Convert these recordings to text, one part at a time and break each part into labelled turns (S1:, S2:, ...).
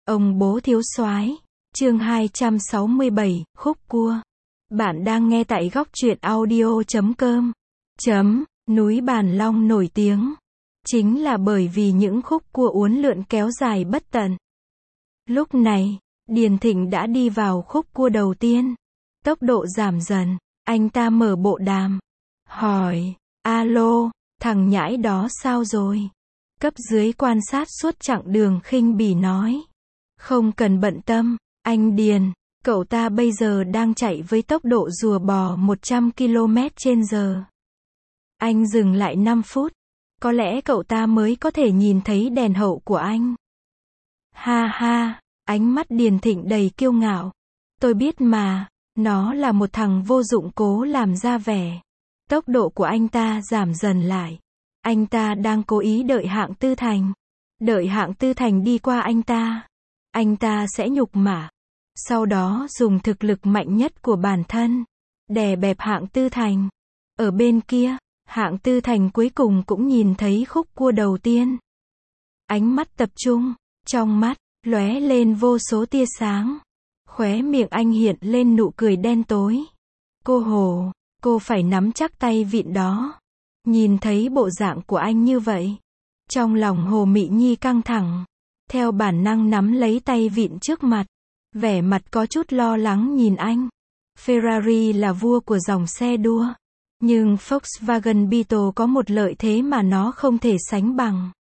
S1: Ông bố thiếu soái, chương 267, khúc cua. Bạn đang nghe tại góc truyện audio.com. Núi Bàn Long nổi tiếng chính là bởi vì những khúc cua uốn lượn kéo dài bất tận. Lúc này, Điền Thịnh đã đi vào khúc cua đầu tiên. Tốc độ giảm dần, anh ta mở bộ đàm, hỏi, alo, thằng nhãi đó sao rồi? Cấp dưới quan sát suốt chặng đường khinh bỉ nói, không cần bận tâm, anh Điền, cậu ta bây giờ đang chạy với tốc độ rùa bò 100 km/h. Anh dừng lại 5 phút, có lẽ cậu ta mới có thể nhìn thấy đèn hậu của anh. Ha ha, ánh mắt Điền Thịnh đầy kiêu ngạo. Tôi biết mà, nó là một thằng vô dụng cố làm ra vẻ. Tốc độ của anh ta giảm dần lại. Anh ta đang cố ý đợi hạng Tư Thành. Đợi hạng Tư Thành đi qua anh ta sẽ nhục mạ. Sau đó dùng thực lực mạnh nhất của bản thân, đè bẹp hạng Tư Thành. Ở bên kia, hạng Tư Thành cuối cùng cũng nhìn thấy khúc cua đầu tiên. Ánh mắt tập trung, trong mắt, lóe lên vô số tia sáng. Khóe miệng anh hiện lên nụ cười đen tối. Cô Hồ, cô phải nắm chắc tay vịn đó. Nhìn thấy bộ dạng của anh như vậy, trong lòng Hồ Mị Nhi căng thẳng, theo bản năng nắm lấy tay vịn trước mặt, vẻ mặt có chút lo lắng nhìn anh. Ferrari là vua của dòng xe đua, nhưng Volkswagen Beetle có một lợi thế mà nó không thể sánh bằng.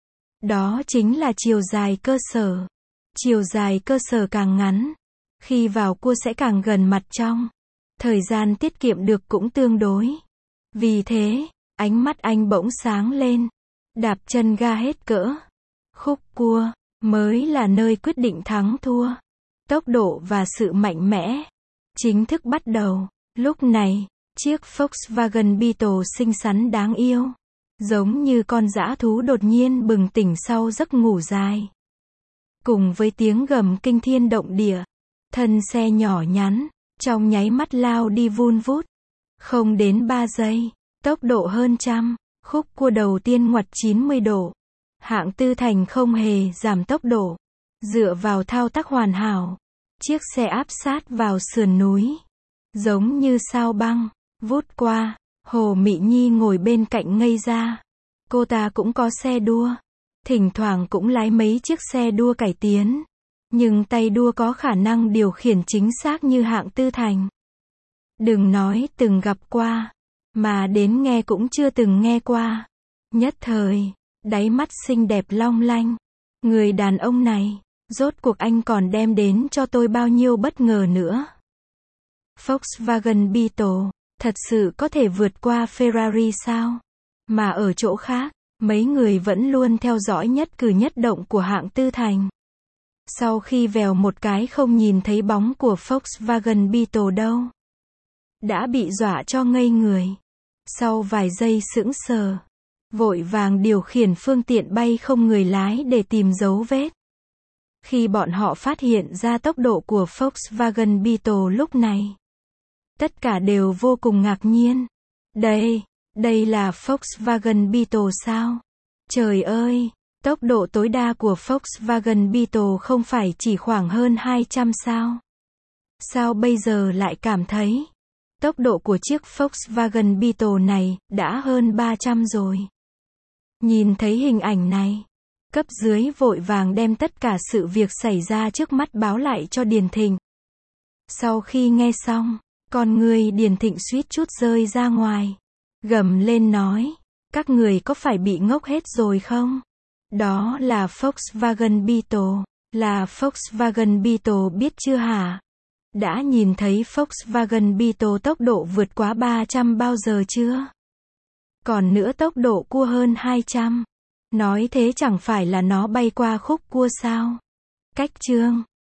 S1: Đó chính là chiều dài cơ sở. Chiều dài cơ sở càng ngắn, khi vào cua sẽ càng gần mặt trong. Thời gian tiết kiệm được cũng tương đối. Vì thế, ánh mắt anh bỗng sáng lên, đạp chân ga hết cỡ. Khúc cua mới là nơi quyết định thắng thua. Tốc độ và sự mạnh mẽ chính thức bắt đầu. Lúc này, chiếc Volkswagen Beetle xinh xắn đáng yêu, giống như con dã thú đột nhiên bừng tỉnh sau giấc ngủ dài. Cùng với tiếng gầm kinh thiên động địa, thân xe nhỏ nhắn, trong nháy mắt lao đi vun vút. Không đến 3 giây, tốc độ hơn trăm, khúc cua đầu tiên ngoặt 90 độ. Hạng Tư Thành không hề giảm tốc độ. Dựa vào thao tác hoàn hảo, chiếc xe áp sát vào sườn núi, giống như sao băng, vút qua. Hồ Mị Nhi ngồi bên cạnh ngây ra. Cô ta cũng có xe đua, thỉnh thoảng cũng lái mấy chiếc xe đua cải tiến, nhưng tay đua có khả năng điều khiển chính xác như hạng Tư Thành. Đừng nói từng gặp qua, mà đến nghe cũng chưa từng nghe qua. Nhất thời, đáy mắt xinh đẹp long lanh. Người đàn ông này, rốt cuộc anh còn đem đến cho tôi bao nhiêu bất ngờ nữa. Volkswagen Beetle thật sự có thể vượt qua Ferrari sao? Mà ở chỗ khác, mấy người vẫn luôn theo dõi nhất cử nhất động của hạng Tư Thành. Sau khi vèo một cái không nhìn thấy bóng của Volkswagen Beetle đâu, đã bị dọa cho ngây người. Sau vài giây sững sờ, vội vàng điều khiển phương tiện bay không người lái để tìm dấu vết. Khi bọn họ phát hiện ra tốc độ của Volkswagen Beetle lúc này, tất cả đều vô cùng ngạc nhiên. Đây là Volkswagen Beetle sao? Trời ơi, tốc độ tối đa của Volkswagen Beetle không phải chỉ khoảng hơn 200 sao? Sao bây giờ lại cảm thấy tốc độ của chiếc Volkswagen Beetle này đã hơn 300 rồi? Nhìn thấy hình ảnh này, cấp dưới vội vàng đem tất cả sự việc xảy ra trước mắt báo lại cho Điền Thịnh. Sau khi nghe xong, con người Điền Thịnh suýt chút rơi ra ngoài, gầm lên nói, các người có phải bị ngốc hết rồi không? Đó là Volkswagen Beetle, là Volkswagen Beetle biết chưa hả? Đã nhìn thấy Volkswagen Beetle tốc độ vượt quá 300 bao giờ chưa? Còn nữa tốc độ cua hơn 200. Nói thế chẳng phải là nó bay qua khúc cua sao? Cách chương